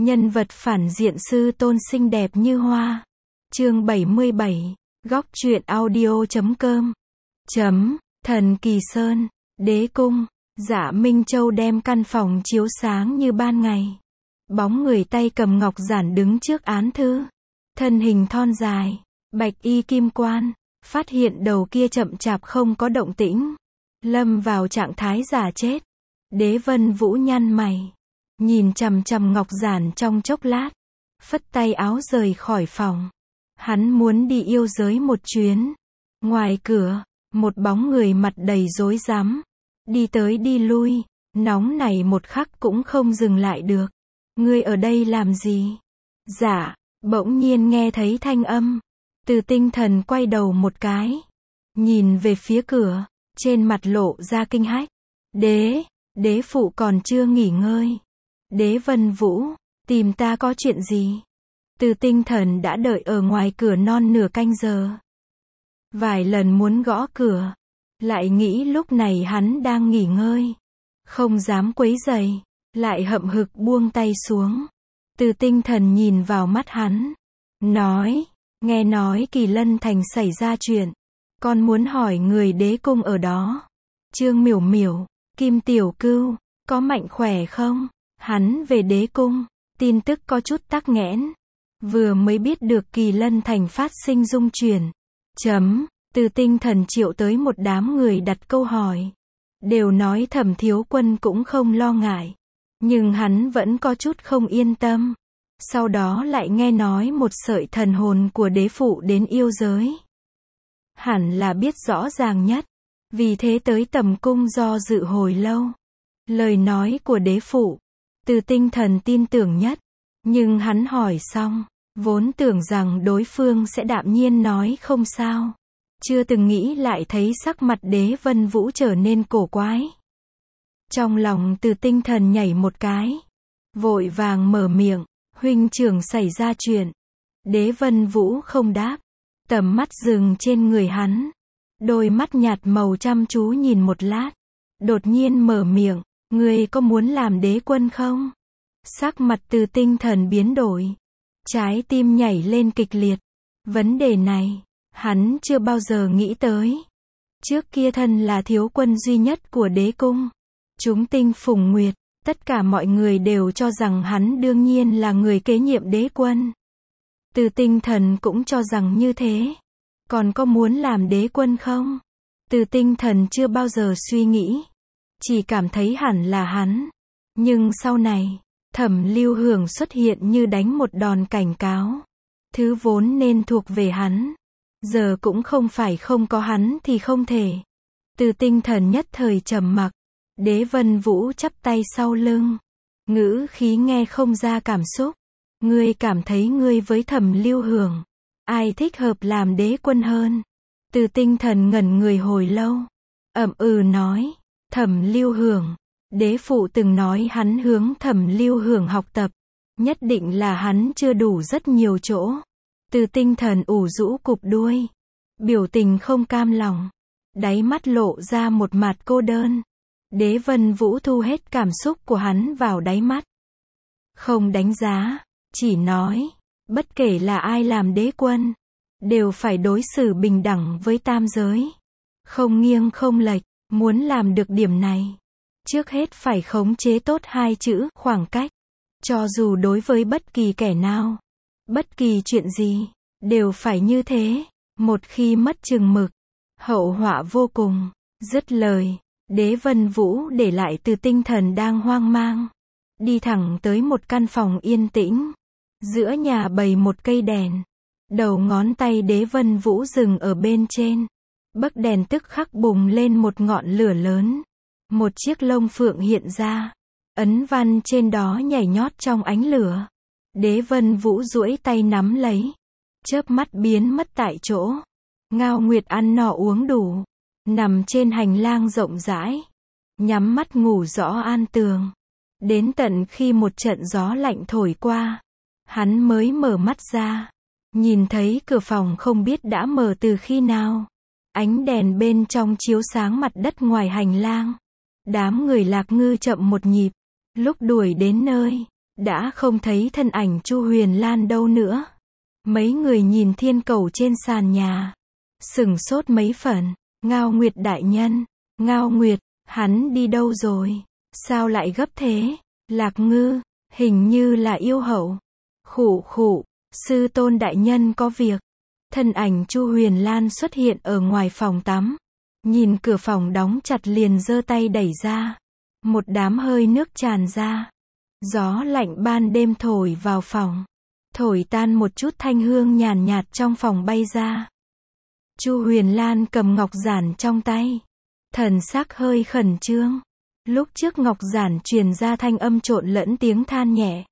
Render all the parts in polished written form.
Nhân vật phản diện sư tôn xinh đẹp như hoa. Chương 77, góc truyện audio.com. Thần Kỳ Sơn, Đế Cung. Dạ Minh Châu đem căn phòng chiếu sáng như ban ngày. Bóng người tay cầm ngọc giản đứng trước án thư. Thân hình thon dài, bạch y kim quan, phát hiện đầu kia chậm chạp không có động tĩnh. Lâm vào trạng thái giả chết. Đế Vân Vũ nhăn mày, nhìn chằm chằm ngọc giản trong chốc lát, phất tay áo rời khỏi phòng. Hắn muốn đi yêu giới một chuyến. Ngoài cửa, một bóng người mặt đầy rối rắm, đi tới đi lui, nóng này một khắc cũng không dừng lại được. Ngươi ở đây làm gì? Dạ, bỗng nhiên nghe thấy thanh âm. Từ Tinh Thần quay đầu một cái, nhìn về phía cửa, trên mặt lộ ra kinh hách. Đế phụ còn chưa nghỉ ngơi. Đế Vân Vũ, tìm ta có chuyện gì? Từ Tinh Thần đã đợi ở ngoài cửa non nửa canh giờ. Vài lần muốn gõ cửa, lại nghĩ lúc này hắn đang nghỉ ngơi, không dám quấy rầy, lại hậm hực buông tay xuống. Từ Tinh Thần nhìn vào mắt hắn, nói, nghe nói Kỳ Lân Thành xảy ra chuyện, con muốn hỏi người đế cung ở đó. Trương Miểu Miểu, Kim Tiểu Cưu, có mạnh khỏe không? Hắn về đế cung, tin tức có chút tắc nghẽn. Vừa mới biết được Kỳ Lân Thành phát sinh dung chuyển. Từ Tinh Thần triệu tới một đám người đặt câu hỏi. Đều nói Thẩm Thiếu Quân cũng không lo ngại. Nhưng hắn vẫn có chút không yên tâm. Sau đó lại nghe nói một sợi thần hồn của đế phụ đến yêu giới. Hẳn là biết rõ ràng nhất. Vì thế tới tầm cung do dự hồi lâu. Lời nói của đế phụ, Từ Tinh Thần tin tưởng nhất. Nhưng hắn hỏi xong, vốn tưởng rằng đối phương sẽ đạm nhiên nói không sao. Chưa từng nghĩ lại thấy sắc mặt Đế Vân Vũ trở nên cổ quái. Trong lòng Từ Tinh Thần nhảy một cái. Vội vàng mở miệng, huynh trưởng xảy ra chuyện. Đế Vân Vũ không đáp. Tầm mắt dừng trên người hắn. Đôi mắt nhạt màu chăm chú nhìn một lát. Đột nhiên mở miệng, ngươi có muốn làm đế quân không? Sắc mặt Từ Tinh Thần biến đổi. Trái tim nhảy lên kịch liệt. Vấn đề này, hắn chưa bao giờ nghĩ tới. Trước kia thân là thiếu quân duy nhất của đế cung. Chúng tinh phùng nguyệt, tất cả mọi người đều cho rằng hắn đương nhiên là người kế nhiệm đế quân. Từ Tinh Thần cũng cho rằng như thế. Còn có muốn làm đế quân không? Từ Tinh Thần chưa bao giờ suy nghĩ. Chỉ cảm thấy hẳn là hắn. Nhưng sau này, Thẩm Lưu Hưởng xuất hiện như đánh một đòn cảnh cáo. Thứ vốn nên thuộc về hắn. Giờ cũng không phải không có hắn thì không thể. Từ Tinh Thần nhất thời trầm mặc. Đế Vân Vũ chắp tay sau lưng. Ngữ khí nghe không ra cảm xúc. Ngươi cảm thấy ngươi với Thẩm Lưu Hưởng, ai thích hợp làm đế quân hơn? Từ Tinh Thần ngẩn người hồi lâu. Nói, Thẩm Lưu Hưởng. Đế phụ từng nói hắn hướng Thẩm Lưu Hưởng học tập. Nhất định là hắn chưa đủ rất nhiều chỗ. Từ Tinh Thần ủ rũ cụp đuôi. Biểu tình không cam lòng. Đáy mắt lộ ra một mặt cô đơn. Đế Vân Vũ thu hết cảm xúc của hắn vào đáy mắt. Không đánh giá, chỉ nói, bất kể là ai làm đế quân, đều phải đối xử bình đẳng với tam giới. Không nghiêng không lệch, muốn làm được điểm này. Trước hết phải khống chế tốt hai chữ, khoảng cách. Cho dù đối với bất kỳ kẻ nào, bất kỳ chuyện gì, đều phải như thế. Một khi mất chừng mực, hậu họa vô cùng. Dứt lời, Đế Vân Vũ để lại Từ Tinh Thần đang hoang mang. Đi thẳng tới một căn phòng yên tĩnh. Giữa nhà bày một cây đèn. Đầu ngón tay Đế Vân Vũ dừng ở bên trên. Bấc đèn tức khắc bùng lên một ngọn lửa lớn. Một chiếc lông phượng hiện ra. Ấn văn trên đó nhảy nhót trong ánh lửa. Đế Vân Vũ duỗi tay nắm lấy. Chớp mắt biến mất tại chỗ. Ngao Nguyệt ăn no uống đủ. Nằm trên hành lang rộng rãi. Nhắm mắt ngủ rõ an tường. Đến tận khi một trận gió lạnh thổi qua. Hắn mới mở mắt ra. Nhìn thấy cửa phòng không biết đã mở từ khi nào. Ánh đèn bên trong chiếu sáng mặt đất ngoài hành lang. Đám người Lạc Ngư chậm một nhịp. Lúc đuổi đến nơi, đã không thấy thân ảnh Chu Huyền Lan đâu nữa. Mấy người nhìn thiên cầu trên sàn nhà, sửng sốt mấy phần. Ngao Nguyệt đại nhân, Ngao Nguyệt, hắn đi đâu rồi? Sao lại gấp thế? Lạc Ngư, hình như là yêu hậu. Khụ khụ, sư tôn đại nhân có việc. Thân ảnh Chu Huyền Lan xuất hiện ở ngoài phòng tắm. Nhìn cửa phòng đóng chặt liền giơ tay đẩy ra. Một đám hơi nước tràn ra. Gió lạnh ban đêm thổi vào phòng. Thổi tan một chút thanh hương nhàn nhạt trong phòng bay ra. Chu Huyền Lan cầm ngọc giản trong tay. Thần sắc hơi khẩn trương. Lúc trước ngọc giản truyền ra thanh âm trộn lẫn tiếng than nhẹ.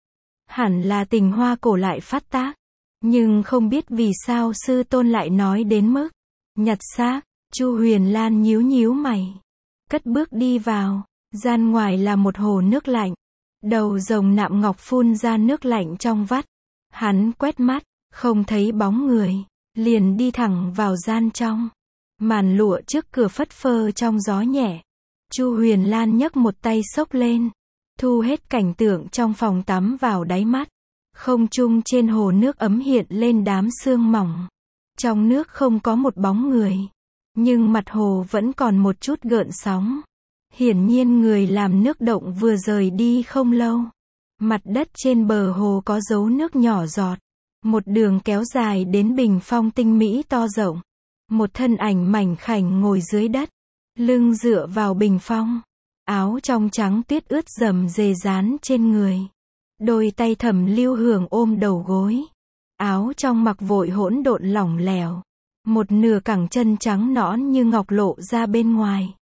Hẳn là tình hoa cổ lại phát tác. Nhưng không biết vì sao sư tôn lại nói đến mức nhặt xác. Chu Huyền Lan nhíu nhíu mày. Cất bước đi vào. Gian ngoài là một hồ nước lạnh. Đầu rồng nạm ngọc phun ra nước lạnh trong vắt. Hắn quét mắt, không thấy bóng người. Liền đi thẳng vào gian trong. Màn lụa trước cửa phất phơ trong gió nhẹ. Chu Huyền Lan nhấc một tay xốc lên. Thu hết cảnh tượng trong phòng tắm vào đáy mắt. Không trung trên hồ nước ấm hiện lên đám sương mỏng. Trong nước không có một bóng người. Nhưng mặt hồ vẫn còn một chút gợn sóng. Hiển nhiên người làm nước động vừa rời đi không lâu. Mặt đất trên bờ hồ có dấu nước nhỏ giọt. Một đường kéo dài đến bình phong tinh mỹ to rộng. Một thân ảnh mảnh khảnh ngồi dưới đất. Lưng dựa vào bình phong. Áo trong trắng tuyết ướt rầm rề dán trên người. Đôi tay Thẩm Lưu Hưởng ôm đầu gối. Áo trong mặc vội hỗn độn lỏng lẻo. Một nửa cẳng chân trắng nõn như ngọc lộ ra bên ngoài.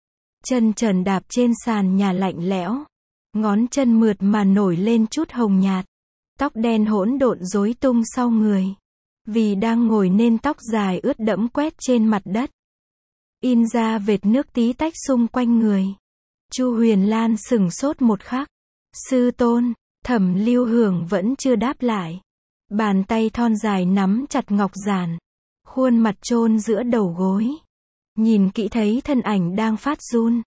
Chân trần đạp trên sàn nhà lạnh lẽo. Ngón chân mượt mà nổi lên chút hồng nhạt. Tóc đen hỗn độn rối tung sau người. Vì đang ngồi nên tóc dài ướt đẫm quét trên mặt đất. In ra vệt nước tí tách xung quanh người. Chu Huyền Lan sửng sốt một khắc. Sư tôn, Thẩm Lưu Hưởng vẫn chưa đáp lại. Bàn tay thon dài nắm chặt ngọc giản. Khuôn mặt chôn giữa đầu gối. Nhìn kỹ thấy thân ảnh đang phát run.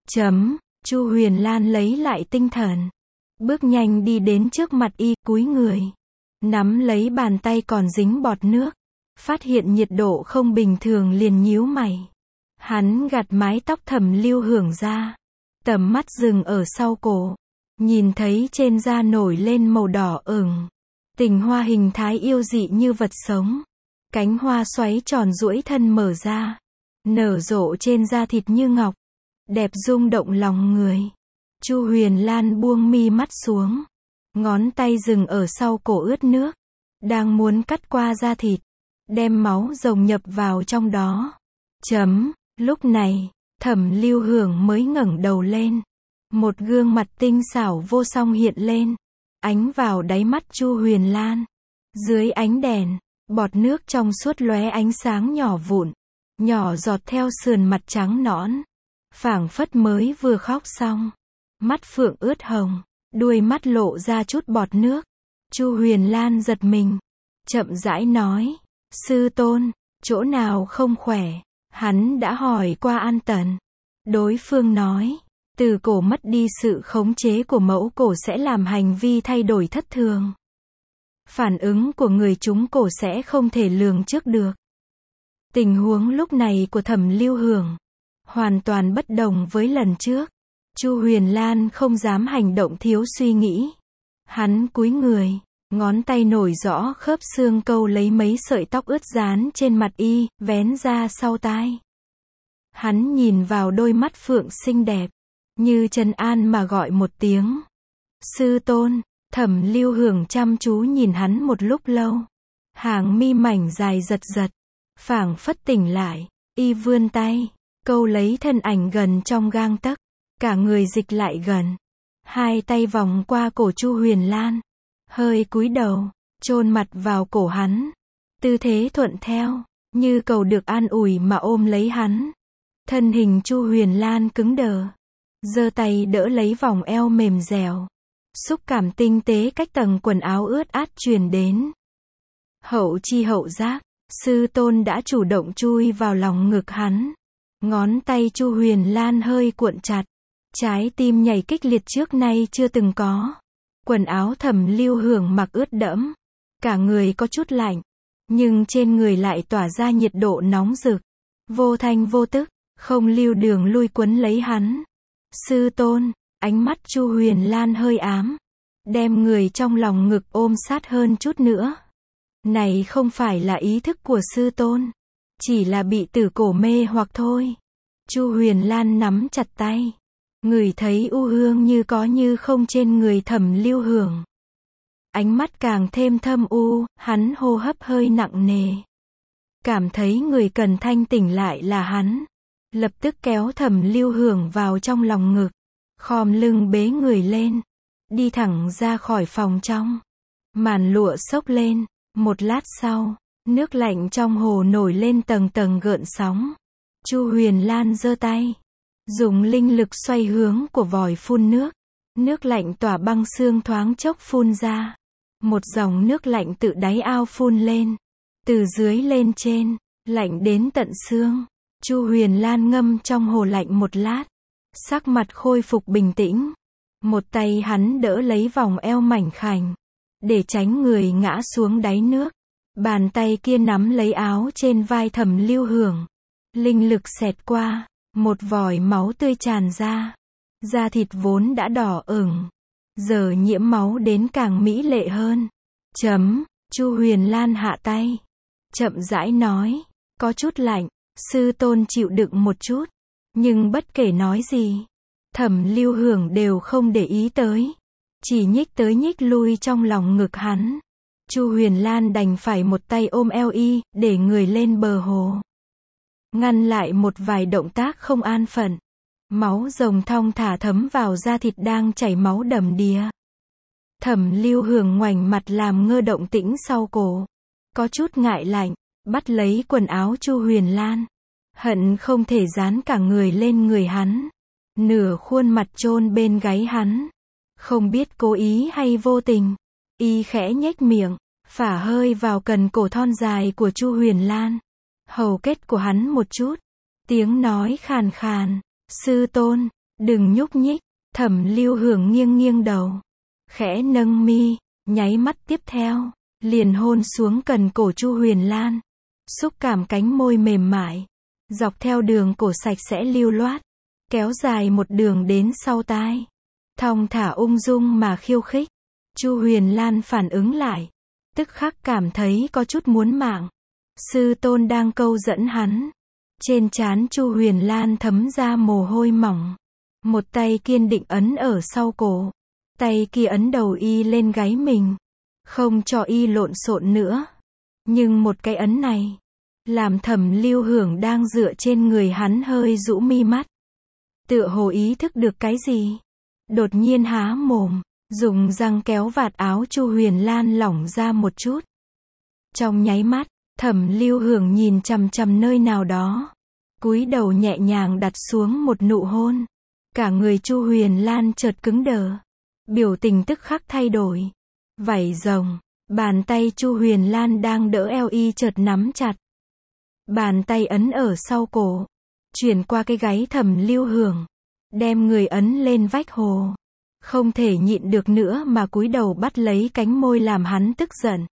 Chu Huyền Lan lấy lại tinh thần. Bước nhanh đi đến trước mặt y, cúi người. Nắm lấy bàn tay còn dính bọt nước. Phát hiện nhiệt độ không bình thường liền nhíu mày. Hắn gạt mái tóc Thẩm Lưu Hưởng ra. Tầm mắt dừng ở sau cổ. Nhìn thấy trên da nổi lên màu đỏ ửng. Tình hoa hình thái yêu dị như vật sống. Cánh hoa xoáy tròn duỗi thân mở ra. Nở rộ trên da thịt như ngọc. Đẹp rung động lòng người. Chu Huyền Lan buông mi mắt xuống. Ngón tay dừng ở sau cổ ướt nước. Đang muốn cắt qua da thịt. Đem máu rồng nhập vào trong đó. Lúc này, Thẩm Lưu Hưởng mới ngẩng đầu lên. Một gương mặt tinh xảo vô song hiện lên. Ánh vào đáy mắt Chu Huyền Lan. Dưới ánh đèn, bọt nước trong suốt lóe ánh sáng nhỏ vụn. Nhỏ giọt theo sườn mặt trắng nõn. Phảng phất mới vừa khóc xong. Mắt phượng ướt hồng. Đuôi mắt lộ ra chút bọt nước. Chu Huyền Lan giật mình. Chậm rãi nói. Sư tôn, chỗ nào không khỏe? Hắn đã hỏi qua An Tần. Đối phương nói. Từ cổ mất đi sự khống chế của mẫu cổ sẽ làm hành vi thay đổi thất thường. Phản ứng của người trúng cổ sẽ không thể lường trước được. Tình huống lúc này của Thẩm Lưu Hưởng hoàn toàn bất đồng với lần trước. Chu Huyền Lan không dám hành động thiếu suy nghĩ. Hắn cúi người, ngón tay nổi rõ khớp xương câu lấy mấy sợi tóc ướt dán trên mặt y, vén ra sau tai. Hắn nhìn vào đôi mắt phượng xinh đẹp, như trấn an mà gọi một tiếng. Sư tôn. Thẩm Lưu Hưởng chăm chú nhìn hắn một lúc lâu. Hàng mi mảnh dài giật giật. Phảng phất tỉnh lại. Y vươn tay, câu lấy thân ảnh gần trong gang tấc. Cả người dịch lại gần. Hai tay vòng qua cổ Chu Huyền Lan. Hơi cúi đầu, chôn mặt vào cổ hắn. Tư thế thuận theo, như cầu được an ủi mà ôm lấy hắn. Thân hình Chu Huyền Lan cứng đờ. Giơ tay đỡ lấy vòng eo mềm dẻo. Xúc cảm tinh tế cách tầng quần áo ướt át truyền đến. Hậu chi hậu giác, sư tôn đã chủ động chui vào lòng ngực hắn. Ngón tay Chu Huyền Lan hơi cuộn chặt. Trái tim nhảy kịch liệt trước nay chưa từng có. Quần áo Thẩm Lưu Hưởng mặc ướt đẫm, cả người có chút lạnh, nhưng trên người lại tỏa ra nhiệt độ nóng rực, vô thanh vô tức, không lưu đường lui quấn lấy hắn. Sư tôn, ánh mắt Chu Huyền Lan hơi ám, đem người trong lòng ngực ôm sát hơn chút nữa. Này không phải là ý thức của sư tôn, chỉ là bị tử cổ mê hoặc thôi. Chu Huyền Lan nắm chặt tay, ngửi thấy u hương như có như không trên người Thẩm Lưu Hưởng. Ánh mắt càng thêm thâm u, hắn hô hấp hơi nặng nề. Cảm thấy người cần thanh tỉnh lại là hắn. Lập tức kéo Thẩm Lưu Hưởng vào trong lòng ngực, khom lưng bế người lên, đi thẳng ra khỏi phòng trong. Màn lụa xốc lên, một lát sau, nước lạnh trong hồ nổi lên tầng tầng gợn sóng. Chu Huyền Lan giơ tay, dùng linh lực xoay hướng của vòi phun nước. Nước lạnh tỏa băng xương thoáng chốc phun ra. Một dòng nước lạnh tự đáy ao phun lên, từ dưới lên trên, lạnh đến tận xương. Chu Huyền Lan ngâm trong hồ lạnh một lát, sắc mặt khôi phục bình tĩnh. Một tay hắn đỡ lấy vòng eo mảnh khảnh, để tránh người ngã xuống đáy nước. Bàn tay kia nắm lấy áo trên vai Thẩm Lưu Hưởng. Linh lực xẹt qua, một vòi máu tươi tràn ra. Da thịt vốn đã đỏ ửng, giờ nhiễm máu đến càng mỹ lệ hơn. Chu Huyền Lan hạ tay, chậm rãi nói, có chút lạnh, sư tôn chịu đựng một chút. Nhưng bất kể nói gì, Thẩm Lưu Hưởng đều không để ý tới, chỉ nhích tới nhích lui trong lòng ngực hắn. Chu Huyền Lan đành phải một tay ôm eo y, để người lên bờ hồ, ngăn lại một vài động tác không an phận. Máu rồng thong thả thấm vào da thịt đang chảy máu đầm đìa. Thẩm Lưu Hưởng ngoảnh mặt làm ngơ động tĩnh sau cổ, có chút ngại lạnh, bắt lấy quần áo Chu Huyền Lan, hận không thể dán cả người lên người hắn, nửa khuôn mặt chôn bên gáy hắn. Không biết cố ý hay vô tình, y khẽ nhếch miệng, phả hơi vào cần cổ thon dài của Chu Huyền Lan, hầu kết của hắn một chút, tiếng nói khàn khàn, sư tôn, đừng nhúc nhích. Thẩm Lưu Hưởng nghiêng nghiêng đầu, khẽ nâng mi, nháy mắt tiếp theo, liền hôn xuống cần cổ Chu Huyền Lan. Xúc cảm cánh môi mềm mại, dọc theo đường cổ sạch sẽ lưu loát, kéo dài một đường đến sau tai. Thong thả ung dung mà khiêu khích. Chu Huyền Lan phản ứng lại, tức khắc cảm thấy có chút muốn mạng. Sư tôn đang câu dẫn hắn. Trên trán Chu Huyền Lan thấm ra mồ hôi mỏng. Một tay kiên định ấn ở sau cổ, tay kia ấn đầu y lên gáy mình, không cho y lộn xộn nữa. Nhưng một cái ấn này, làm Thẩm Lưu Hưởng đang dựa trên người hắn hơi rũ mi mắt. Tựa hồ ý thức được cái gì, đột nhiên há mồm, dùng răng kéo vạt áo Chu Huyền Lan lỏng ra một chút. Trong nháy mắt, Thẩm Lưu Hưởng nhìn chằm chằm nơi nào đó, cúi đầu nhẹ nhàng đặt xuống một nụ hôn. Cả người Chu Huyền Lan chợt cứng đờ, biểu tình tức khắc thay đổi. Vảy rồng, bàn tay Chu Huyền Lan đang đỡ eo y chợt nắm chặt. Bàn tay ấn ở sau cổ, chuyển qua cái gáy Thẩm Lưu Hưởng, đem người ấn lên vách hồ. Không thể nhịn được nữa mà cúi đầu bắt lấy cánh môi làm hắn tức giận.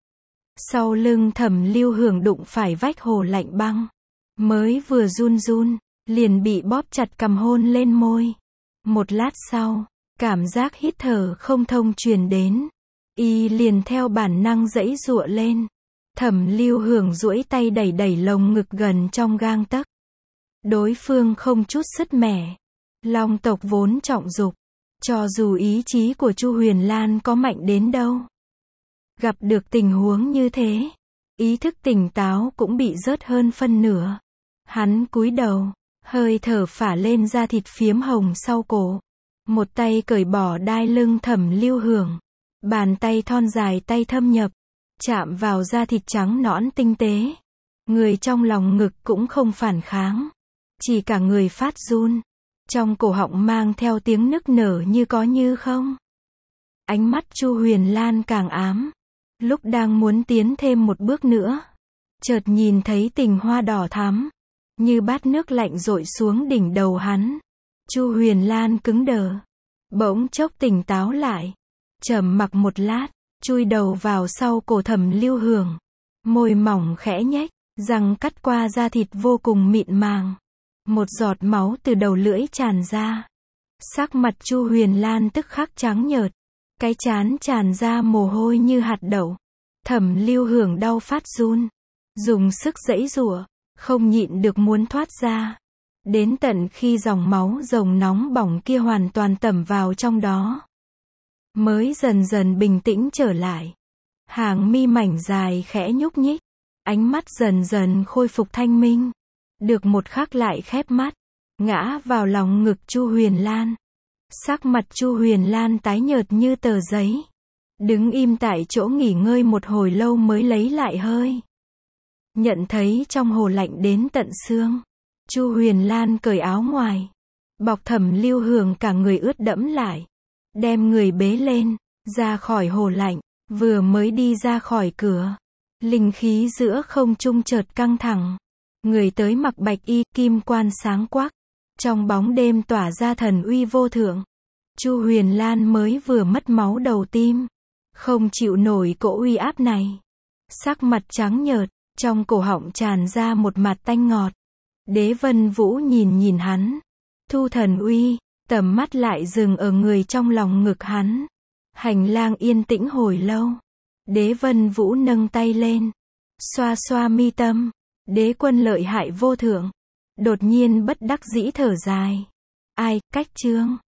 Sau lưng Thẩm Lưu Hưởng đụng phải vách hồ lạnh băng, mới vừa run run, liền bị bóp chặt cầm hôn lên môi. Một lát sau, cảm giác hít thở không thông truyền đến, y liền theo bản năng giãy giụa lên. Thẩm Lưu Hưởng duỗi tay đẩy đẩy lồng ngực gần trong gang tấc. Đối phương không chút sứt mẻ. Long tộc vốn trọng dục, cho dù ý chí của Chu Huyền Lan có mạnh đến đâu, gặp được tình huống như thế, ý thức tỉnh táo cũng bị rớt hơn phân nửa. Hắn cúi đầu, hơi thở phả lên da thịt phiếm hồng sau cổ, một tay cởi bỏ đai lưng Thẩm Lưu Hưởng, bàn tay thon dài tay thâm nhập, chạm vào da thịt trắng nõn tinh tế. Người trong lòng ngực cũng không phản kháng, chỉ cả người phát run, trong cổ họng mang theo tiếng nức nở như có như không. Ánh mắt Chu Huyền Lan càng ám, lúc đang muốn tiến thêm một bước nữa, chợt nhìn thấy tình hoa đỏ thắm, như bát nước lạnh dội xuống đỉnh đầu hắn. Chu Huyền Lan cứng đờ, bỗng chốc tỉnh táo lại, trầm mặc một lát, chui đầu vào sau cổ Thẩm Lưu Hưởng. Môi mỏng khẽ nhếch, răng cắt qua da thịt vô cùng mịn màng. Một giọt máu từ đầu lưỡi tràn ra. Sắc mặt Chu Huyền Lan tức khắc trắng nhợt. Cái trán tràn ra mồ hôi như hạt đậu. Thẩm Lưu Hưởng đau phát run. Dùng sức giãy giụa, không nhịn được muốn thoát ra. Đến tận khi dòng máu rồng nóng bỏng kia hoàn toàn tẩm vào trong đó, mới dần dần bình tĩnh trở lại. Hàng mi mảnh dài khẽ nhúc nhích. Ánh mắt dần dần khôi phục thanh minh. Được một khắc lại khép mắt, ngã vào lòng ngực Chu Huyền Lan. Sắc mặt Chu Huyền Lan tái nhợt như tờ giấy. Đứng im tại chỗ nghỉ ngơi một hồi lâu mới lấy lại hơi. Nhận thấy trong hồ lạnh đến tận xương. Chu Huyền Lan cởi áo ngoài. Bọc Thẩm Lưu Hưởng cả người ướt đẫm lại. Đem người bế lên, ra khỏi hồ lạnh. Vừa mới đi ra khỏi cửa, linh khí giữa không trung chợt căng thẳng. Người tới mặc bạch y, kim quan sáng quắc. Trong bóng đêm tỏa ra thần uy vô thượng. Chu Huyền Lan mới vừa mất máu đầu tim. Không chịu nổi cỗ uy áp này. Sắc mặt trắng nhợt, trong cổ họng tràn ra một mạt tanh ngọt. Đế Vân Vũ nhìn hắn. Thu thần uy, tầm mắt lại dừng ở người trong lòng ngực hắn. Hành lang yên tĩnh hồi lâu. Đế Vân Vũ nâng tay lên. Xoa xoa mi tâm. Đế quân lợi hại vô thượng. Đột nhiên bất đắc dĩ thở dài. Ai, cách chương.